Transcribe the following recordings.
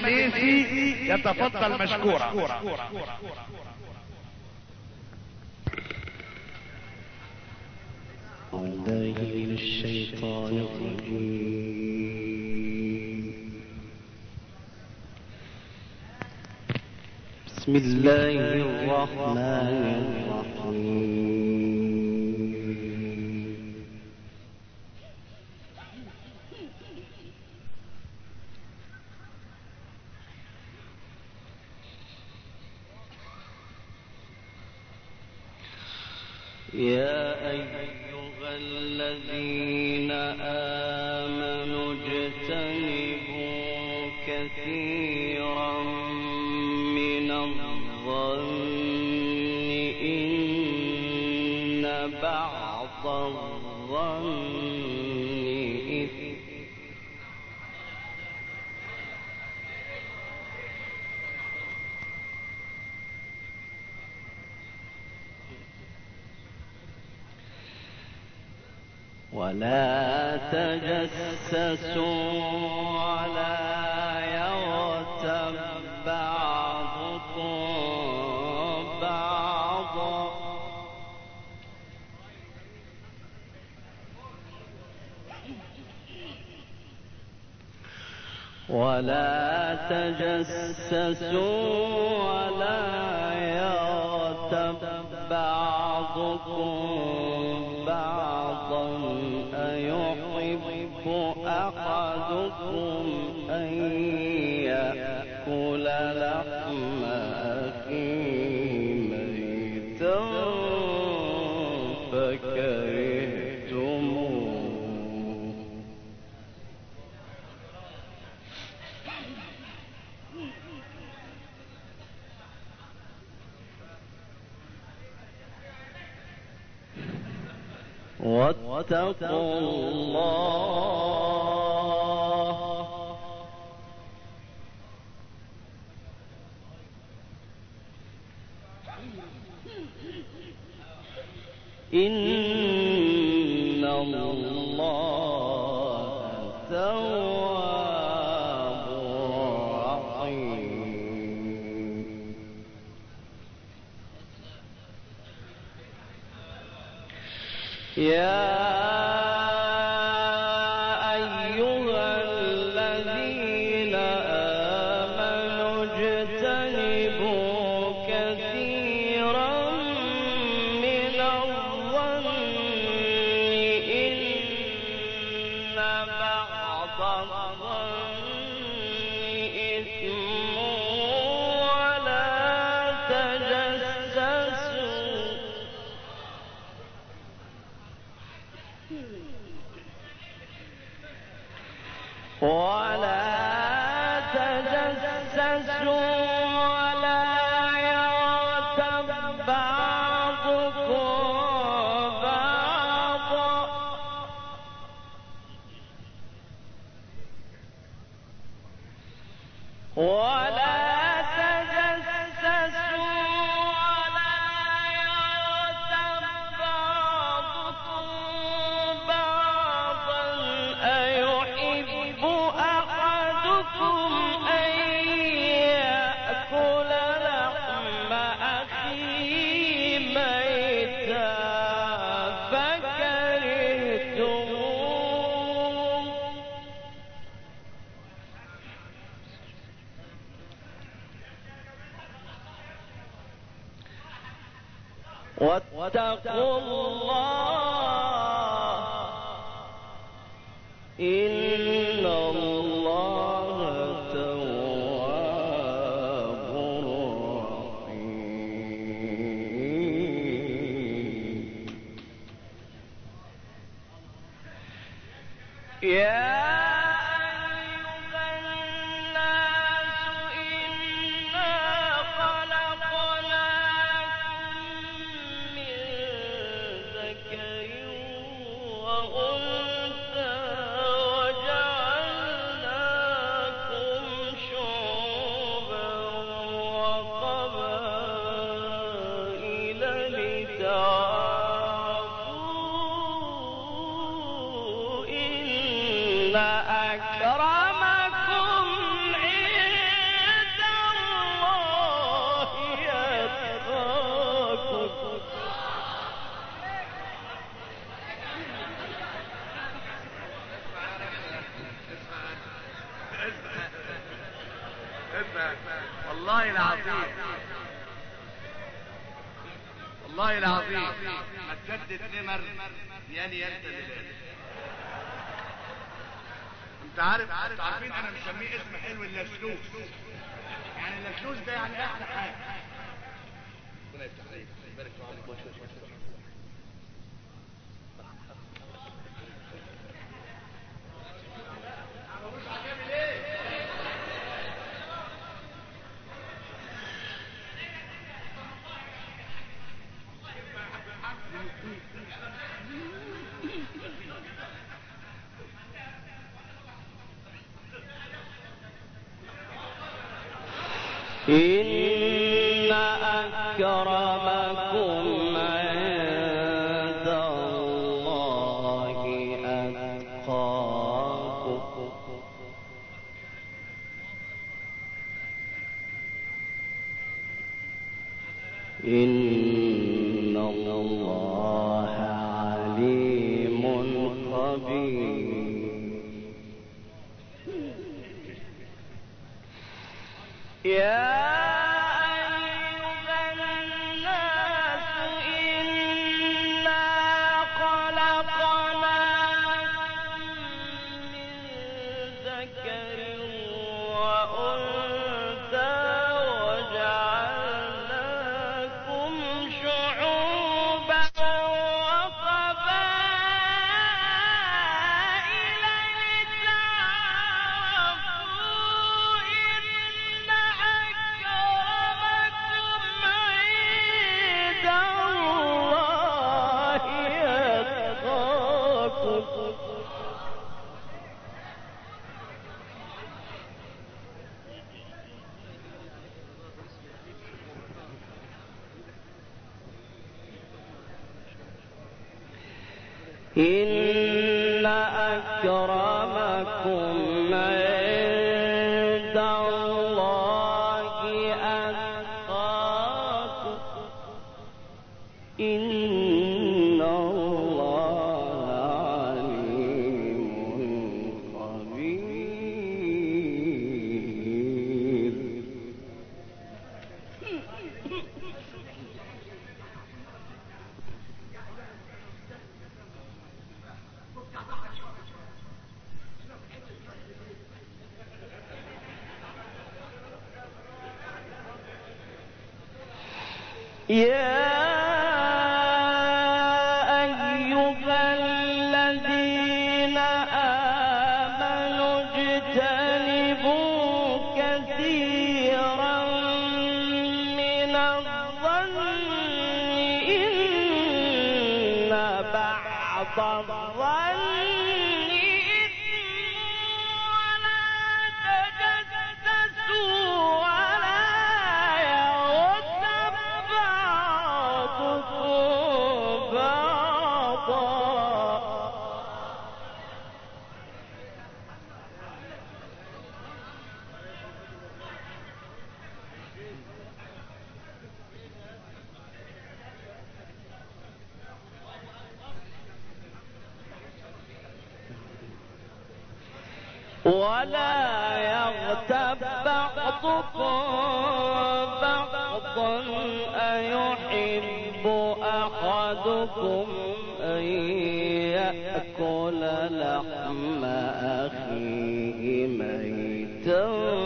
الليثي يتفضل مشكورا. بالله من الشيطان الرجيم. بسم الله الرحمن الرحيم. يا أيها الذين آمنوا اجتنبوا كثيرا من الظن إن بعض الظن إثم ولا تجسسوا ولا يغتب بعضكم بعضا أيحب أحدكم أن يأكل لحم أخيه ميتا فكرهتموه واتقوا الله إن الله تواب رحيم. يا أيها الذين آمنوا اجتنبوا كثيرا من الظن إن بعض الظن إثم ولا تجسسوا ولا يغتب بعضكم بعضا أيحب أحدكم أن يأكل لحم أخيه ميتا فكرهتموه واتقوا الله إن الله تواب رحيم. يا أيها الناس إنا خلقناكم من ذكر وأنثى وجعلناكم شعوبا وقبائل لتعارفوا إن والله العظيم والله العظيم ما تجدد نمر يعني انت دلوقتي. انت عارفين انا مسميه اسم حلو اللفلوس. يعني اللفلوس ده يعني احلى حاجه. ربنا يفتح عليك يبارك في عمرك. إن أكرمكم عند الله أتقاكم. إن الله عليم خبير. يا إن أكرمكم عند الله أتقاكم. إن الله عليم خبير. يا أيها الذين آمنوا اجتنبوا كثيرا من الظن إن بعض الظن ولا يغتب بعضكم بعضا أيحب أحدكم أن يأكل لحم أخيه ميتا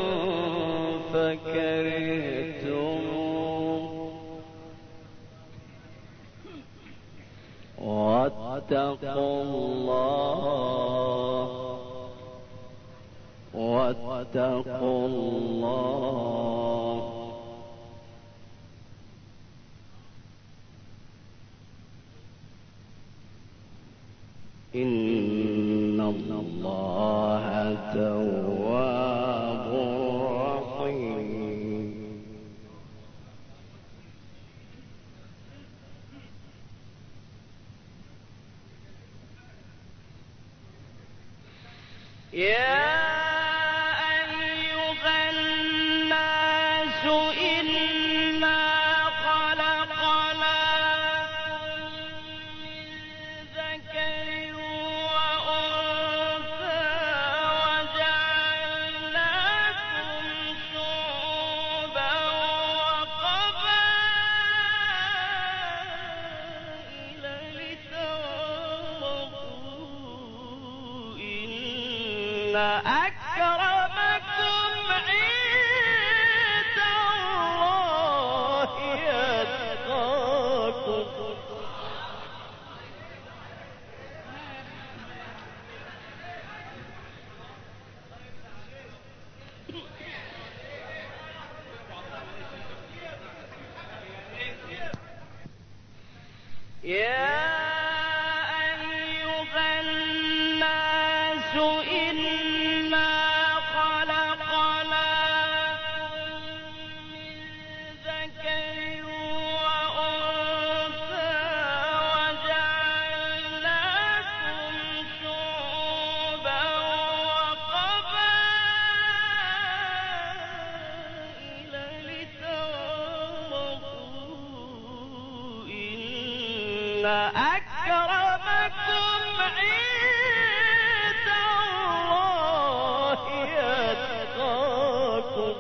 فكرهتموه واتقوا الله إن الله تواب رحيم. يا أيها الناس إنا خلقناكم من ذكر وأنثى وجعلناكم شعوبا أكرمكم عند الله يتقاكم. يا أيها الناس إنا خلقناكم من ذكر وأنثى وجعلناكم شعوبا وقبائل لتعارفوا إن أكرمكم عند الله يتقاكم.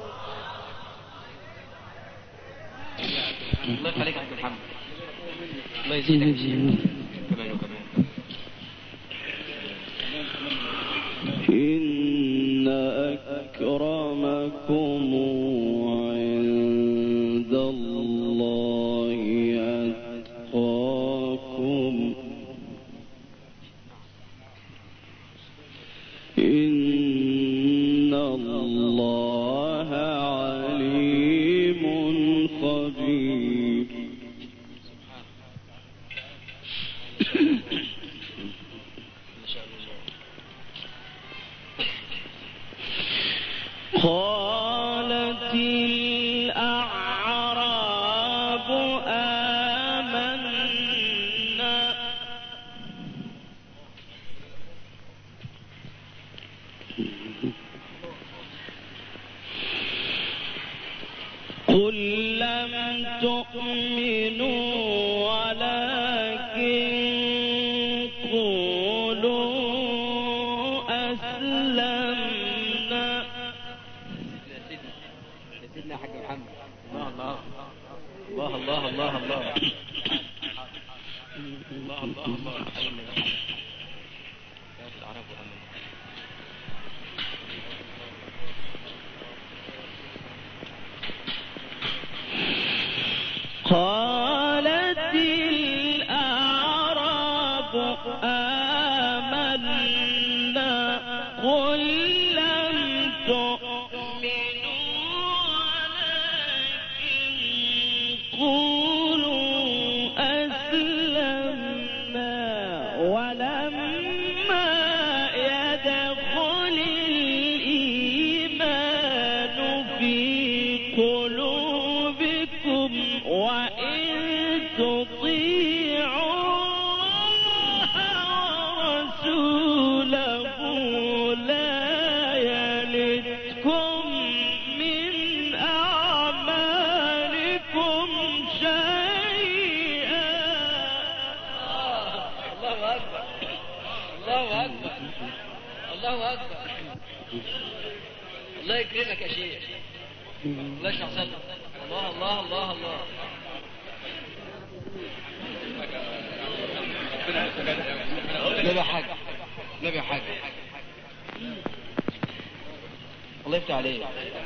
الله يخليك يا محمد. الله يزيدك يا شيخ. كمان وكمان. إن أكرمكم عند الله أتقاكم. إن الله عليم خبير. قالت الأعراب آمنا قل لم تؤمنوا ولكن قولوا أسلمنا. سيدنا يا حاج محمد. الله الله الله الله الله الله الله الله. قالت الأعراب آمنا قل لم تؤمنوا ولكن قولوا أسلمنا ولما يدخل الإيمان في قلوبكم وإن تطيعوا الله ورسوله لا يلدكم من أعمالكم شيئا. الله أكبر. الله أكبر. الله أكبر. الله يكرمك يا شيخ. الله يشرح صدرك. الله الله الله الله. نبي يا حاج. نبي يا حاج. الله يفتح عليك.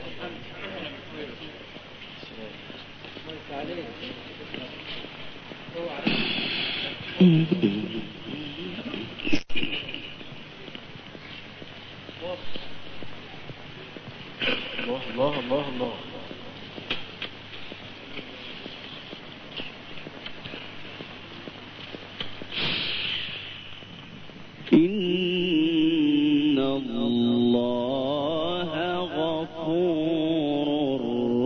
الله الله الله. إن الله غفور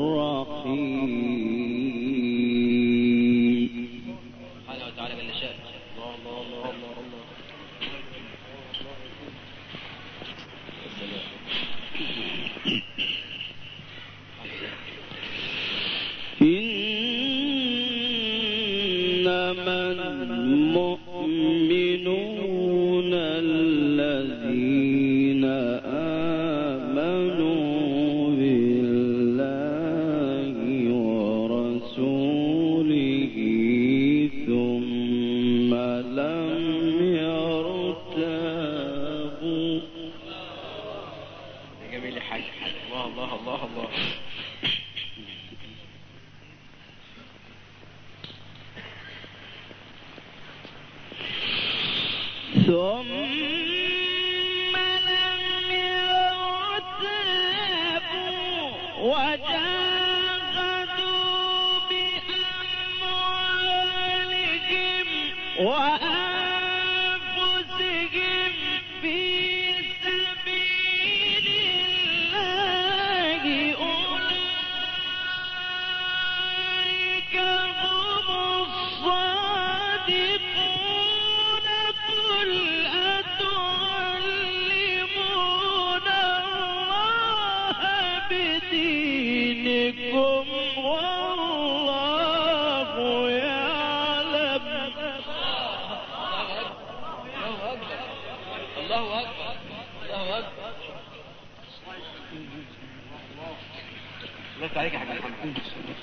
رحيم. سبحانه وتعالى جل شأنه. الله الله الله الله الله. إنما المؤمنون الذين آمنوا بالله ورسوله ثم لم يرتابوا الله الله. ثم لم يرتابوا وجاهدوا بأموالهم وأنفسهم في سبيل الله أولئك هم الصادقون. قل أتعلمون الله بدينكم والله يعلم. الله أكبر. الله أكبر. الله عليك يا حاج محمد.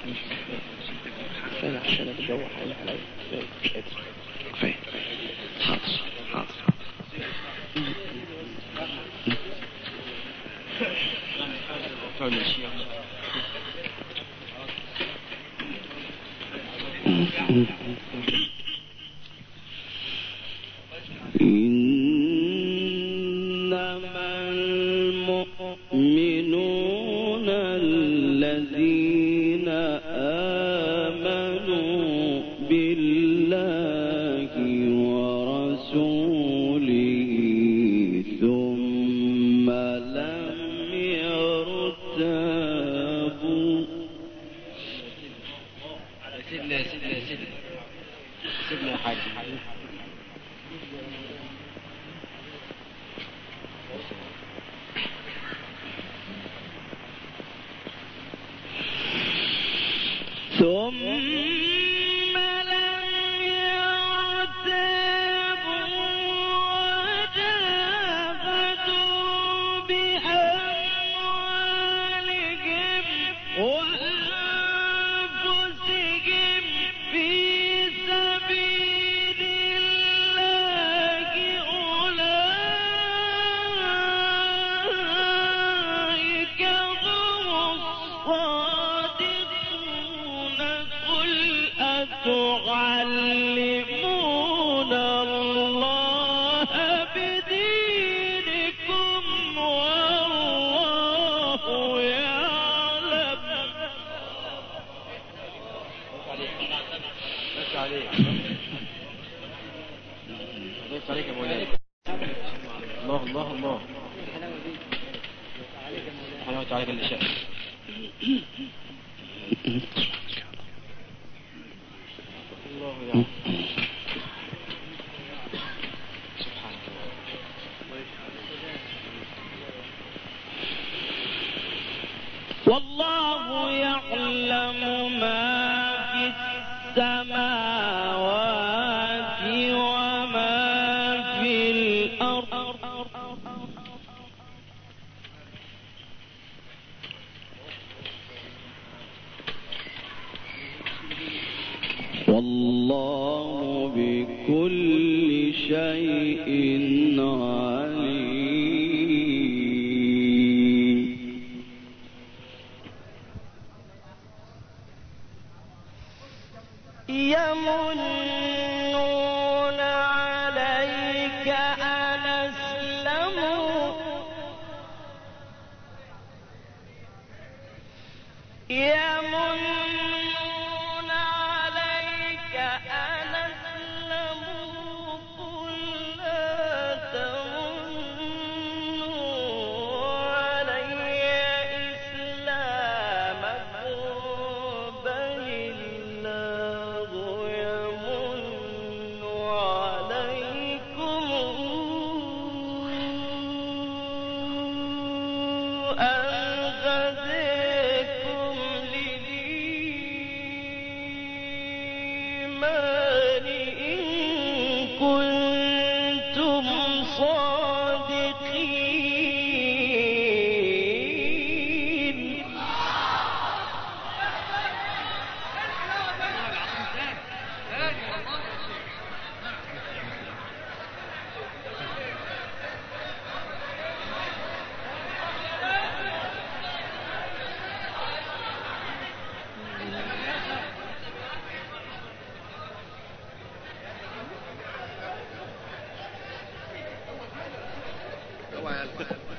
عشان الجو حالي عليا مش قادر. كفايه. حاضر حاضر. إنما المؤمنون الذين آمنوا بالله ورسوله ثم لم يرتابوا. سيدنا يا حاج. ثم لم يرتابوا وجاهدوا بأموالهم وأنفسهم في سبيل الله أولئك هم الصادقون. قل أتعلمون الله بدينكم والله يعلم. بس عليك. بس عليك يا مولانا. الله الله الله. سبحانه وتعالى كل شيء. الله يعلم. سبحانه والله يعلم ما في السماوات وما في الأرض. والله بكل شيء عليم. يمنون عليك أن أسلموا. يمنون عليك أن أسلموا. قل لا تمنوا علي إسلامكم بل الله يمن عليكم أن هداكم للإيمان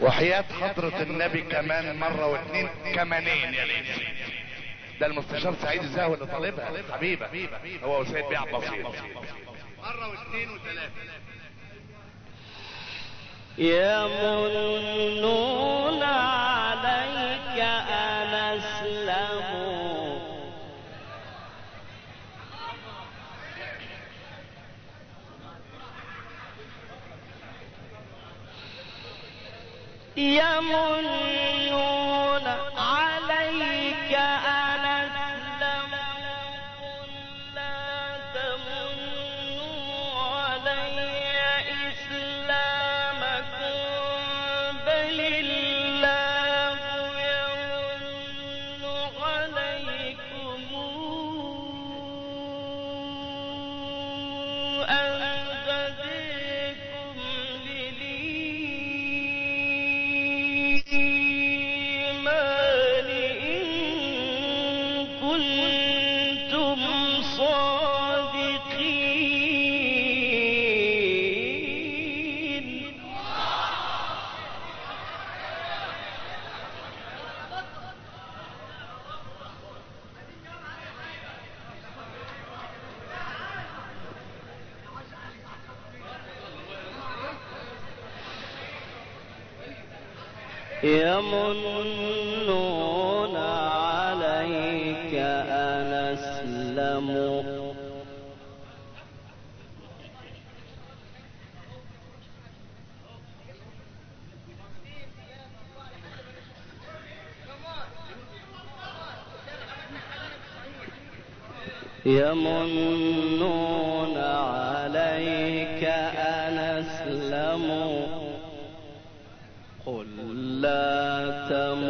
وحياة حضرة النبي كمان مرة واثنين كمانين يا ليل. ده المستشار سعيد الزاهو اللي طالبها حبيبة، هو وسيد بيع بسيط. مرة واثنين وثلاثة. يمنون عليك أن أسلموا يمنون عليك أن أسلموا قل لا تمنوا علي إسلامكم بل الله يمن عليكم أن هداكم للإيمان إن كنتم صادقين. يمنون عليك أن أسلموا يمنون عليك أن أسلموا قل لا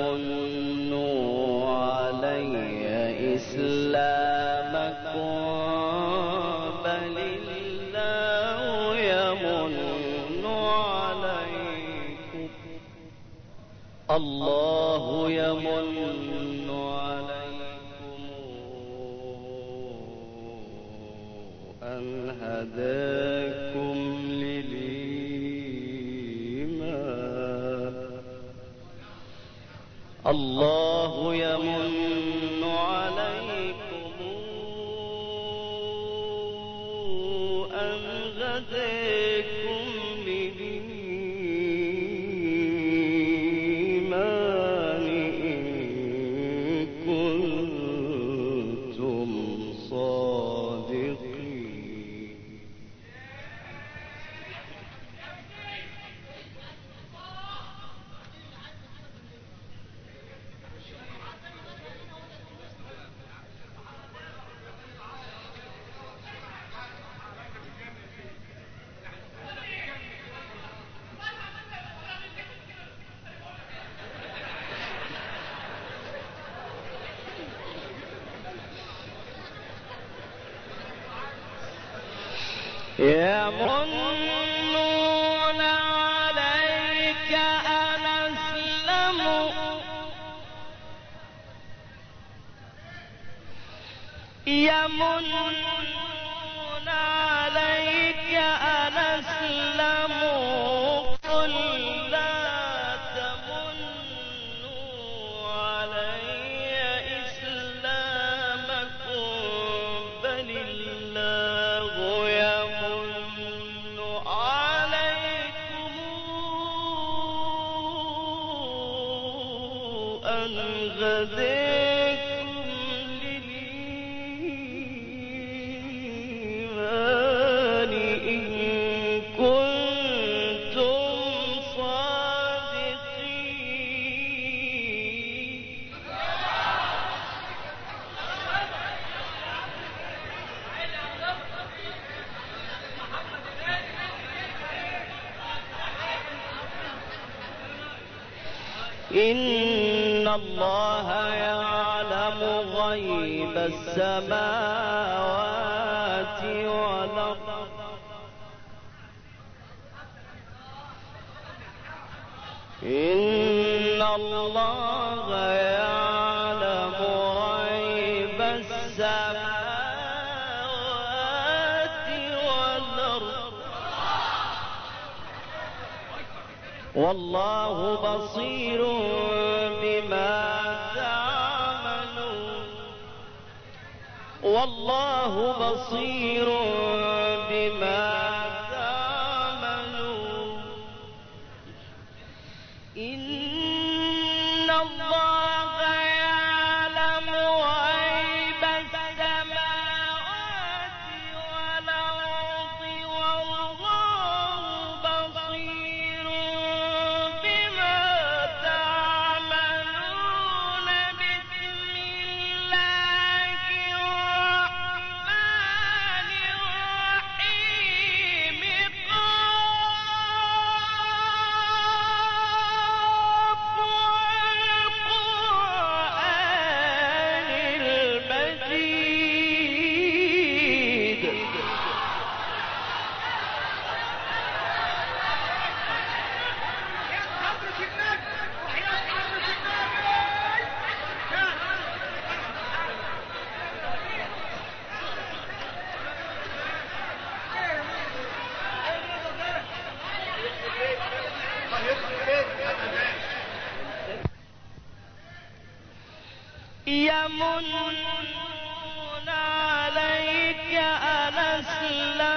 تمنوا علي إسلامكم بل الله يمن عليكم الله يمن عليكم أن هداكم للإيمان الله يمن عليكم أن هداكم للإيمان إن كنتم صادقين. يمنون عليك أن أسلموا يمنون عليك أن أسلموا قل لا تمنوا علي إسلامكم بل الله يمن عليكم أن هداكم للإيمان إن كنتم صادقين. إن الله يعلم غيب السماوات والأرض إن الله يعلم غيب السماوات والأرض والله بصير بما تعملون والله بصير بما تعملون إن الله يعلم غيب السماوات والأرض والله بصير بما تعملون بسم الله الرحمن الرحيم قاف والقرآن المجيد يمنون عليك أن أسلموا